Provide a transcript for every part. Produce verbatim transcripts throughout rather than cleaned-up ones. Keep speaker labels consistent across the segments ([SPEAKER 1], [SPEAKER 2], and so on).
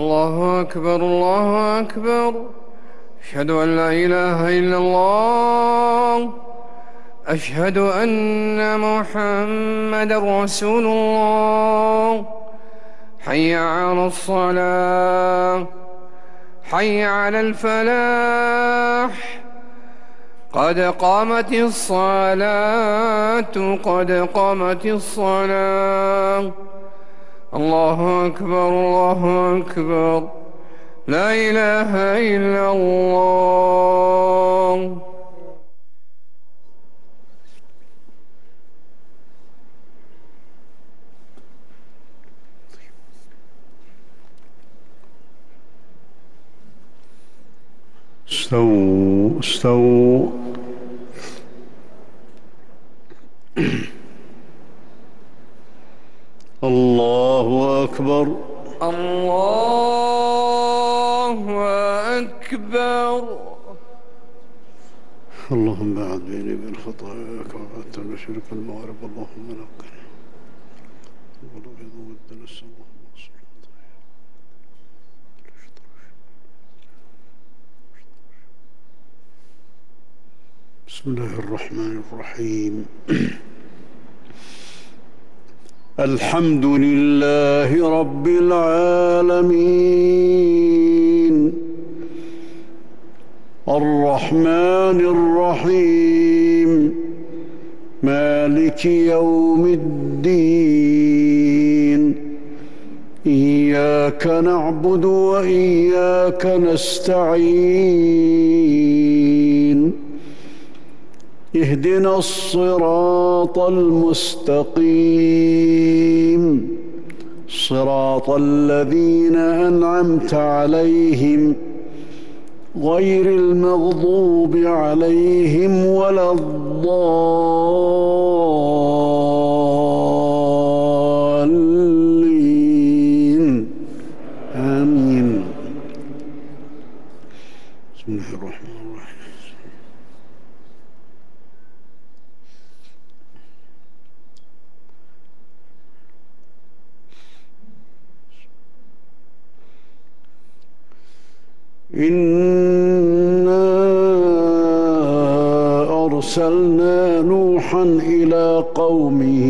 [SPEAKER 1] الله أكبر الله أكبر. أشهد أن لا إله إلا الله. أشهد أن محمدًا رسول الله. حي على الصلاة، حي على الفلاح، قد قامت الصلاة، قد قامت الصلاة. الله أكبر الله أكبر. لا إله إلا الله.
[SPEAKER 2] استووا استووا. الله أكبر
[SPEAKER 1] الله أكبر.
[SPEAKER 2] اللهم بعد بيني وبين خطاياك وبعدت عن شرك المغرب. اللهم نقني والبيض والدنس. اللهم اغسل خطاياي. بسم الله الرحمن الرحيم. الحمد لله رب العالمين الرحمن الرحيم مالك يوم الدين. إياك نعبد وإياك نستعين. اهدنا الصراط المستقيم صراط الذين أنعمت عليهم غير المغضوب عليهم ولا الضالين. آمين. بسم الله الرحمن الرحيم. إنا أرسلنا نوحا إلى قومه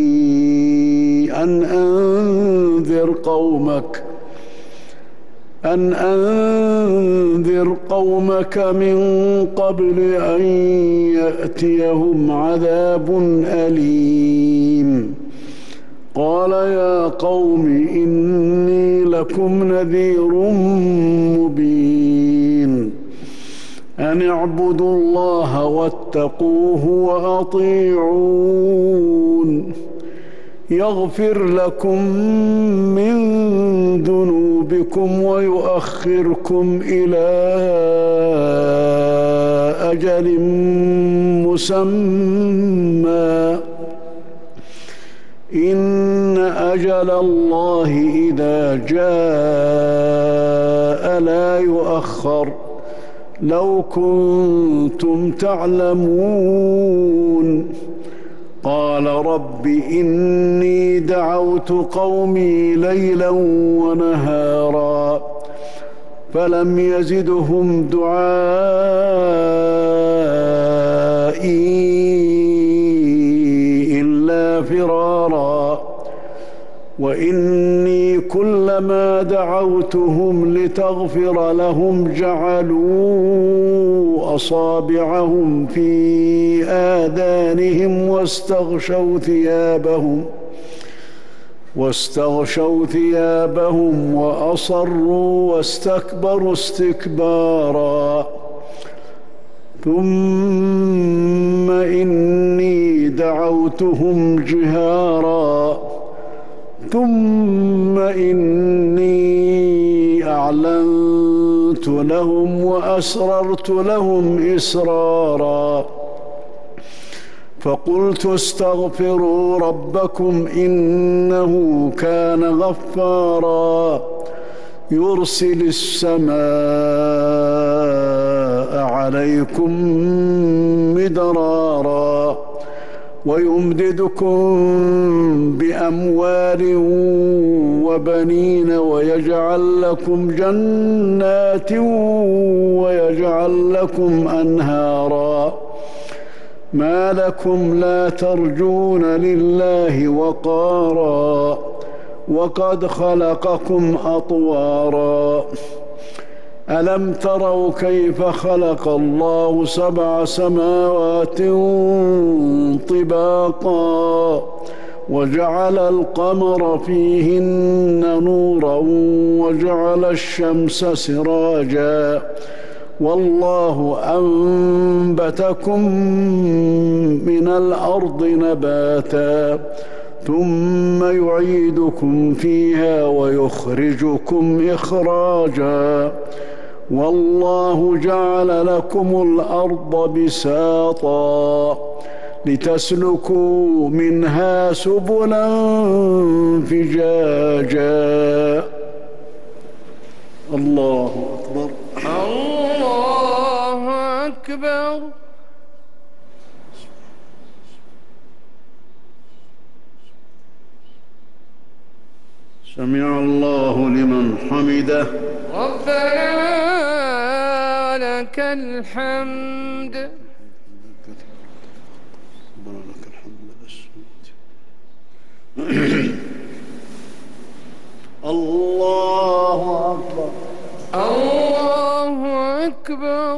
[SPEAKER 2] أن أنذر قومك أن أنذر قومك من قبل أن يأتيهم عذاب أليم. قال يا قوم إني لكم نذير مبين. أن اعبدوا الله واتقوه وأطيعون. يغفر لكم من ذنوبكم ويؤخركم إلى أجل مسمى. إن أجل الله إذا جاء لا يؤخر. لو كنتم تعلمون. قال رب إني دعوت قومي ليلا ونهارا فلم يزدهم دعائي إلا فرارا. وإني كلما دعوتهم لتغفر لهم جعلوا أصابعهم في آذانهم واستغشوا ثيابهم واستغشوا ثيابهم وأصروا واستكبروا استكبارا. ثم إني دعوتهم جهارا ثم إني أعلنت لهم وأسررت لهم إسرارا. فقلت استغفروا ربكم إنه كان غفارا. يرسل السماء عليكم مدرارا ويمددكم بأموال وبنين ويجعل لكم جنات ويجعل لكم أنهارا ما لكم لا ترجون لله وقارا وقد خلقكم أطوارا ألم تروا كيف خلق الله سبع سماوات طباقا وجعل القمر فيهن نورا وجعل الشمس سراجا والله أنبتكم من الأرض نباتا ثم يعيدكم فيها ويخرجكم إخراجا والله جعل لكم الأرض بساطا لتسلكوا منها سبلا فجاجا. الله أكبر.
[SPEAKER 1] الله أكبر.
[SPEAKER 2] سمع الله لمن حمده.
[SPEAKER 1] ربنا لك الحمد.
[SPEAKER 2] ربنا لك الحمد. الله أكبر.
[SPEAKER 1] الله أكبر.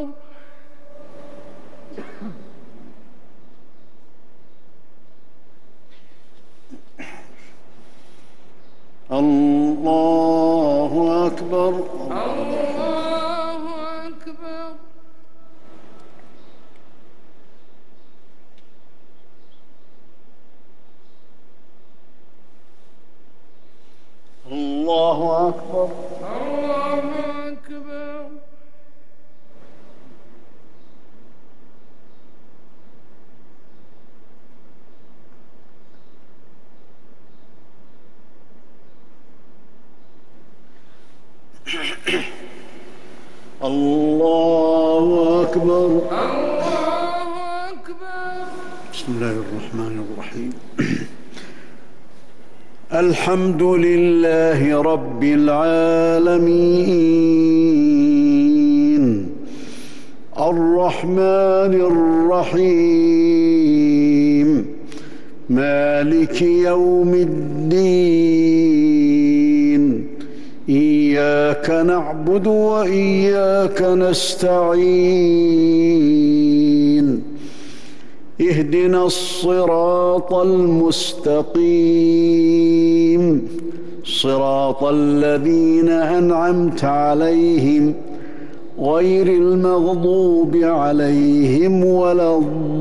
[SPEAKER 2] الله أكبر.
[SPEAKER 1] الله أكبر.
[SPEAKER 2] الله أكبر.
[SPEAKER 1] الله أكبر.
[SPEAKER 2] الله أكبر.
[SPEAKER 1] الله أكبر.
[SPEAKER 2] بسم الله الرحمن الرحيم. الحمد لله رب العالمين الرحمن الرحيم مالك يوم الدين إياك نعبد وإياك نستعين اهدنا الصراط المستقيم صراط الذين أنعمت عليهم غير المغضوب عليهم ولا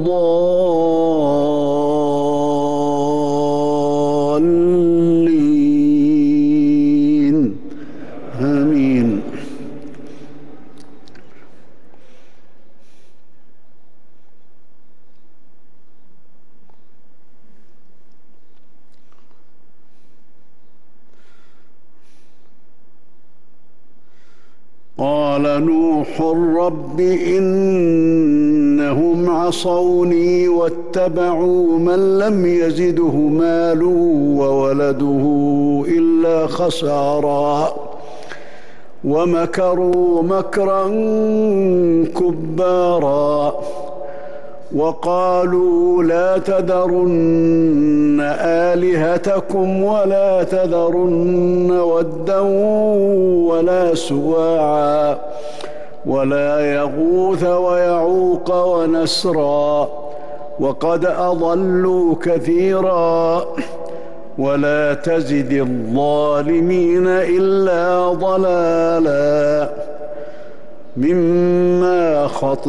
[SPEAKER 2] الضالين آمين. قال نوح رب إنهم عصوني واتبعوا من لم يزده ماله وولده إلا خسارا ومكروا مكرا كبارا وقالوا لا تذرن آلهتكم ولا تذرن ودا ولا سواعا ولا يغوث ويعوق ونسرا وقد أضلوا كثيرا ولا تزد الظالمين إلا ضلالا مما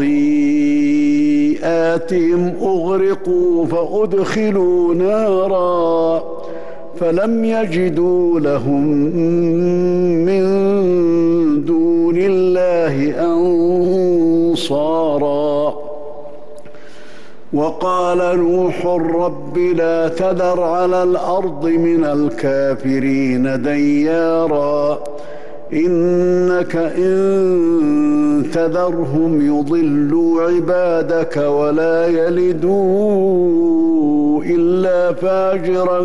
[SPEAKER 2] خطيئاتهم أغرقوا فأدخلوا نارا فلم يجدوا لهم من دون الله أنصارا وقال نوح رب لا تذر على الأرض من الكافرين ديارا إنك إن تذرهم يضلوا عبادك ولا يلدوا إلا فاجرا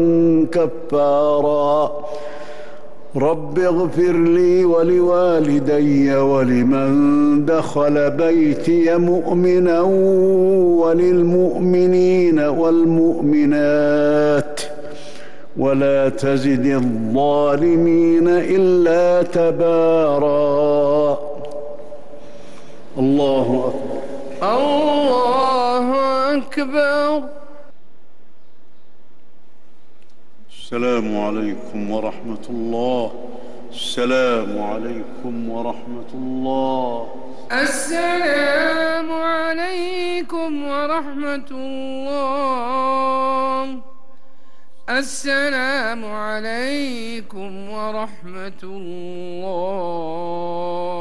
[SPEAKER 2] كفارا رب اغفر لي ولوالدي ولمن دخل بيتي مؤمنا وللمؤمنين والمؤمنات ولا تزد الظالمين إلا تبارا. الله أكبر.
[SPEAKER 1] الله أكبر.
[SPEAKER 2] السلام عليكم ورحمة الله. السلام عليكم ورحمة الله.
[SPEAKER 1] السلام عليكم ورحمة الله. السلام عليكم ورحمة الله.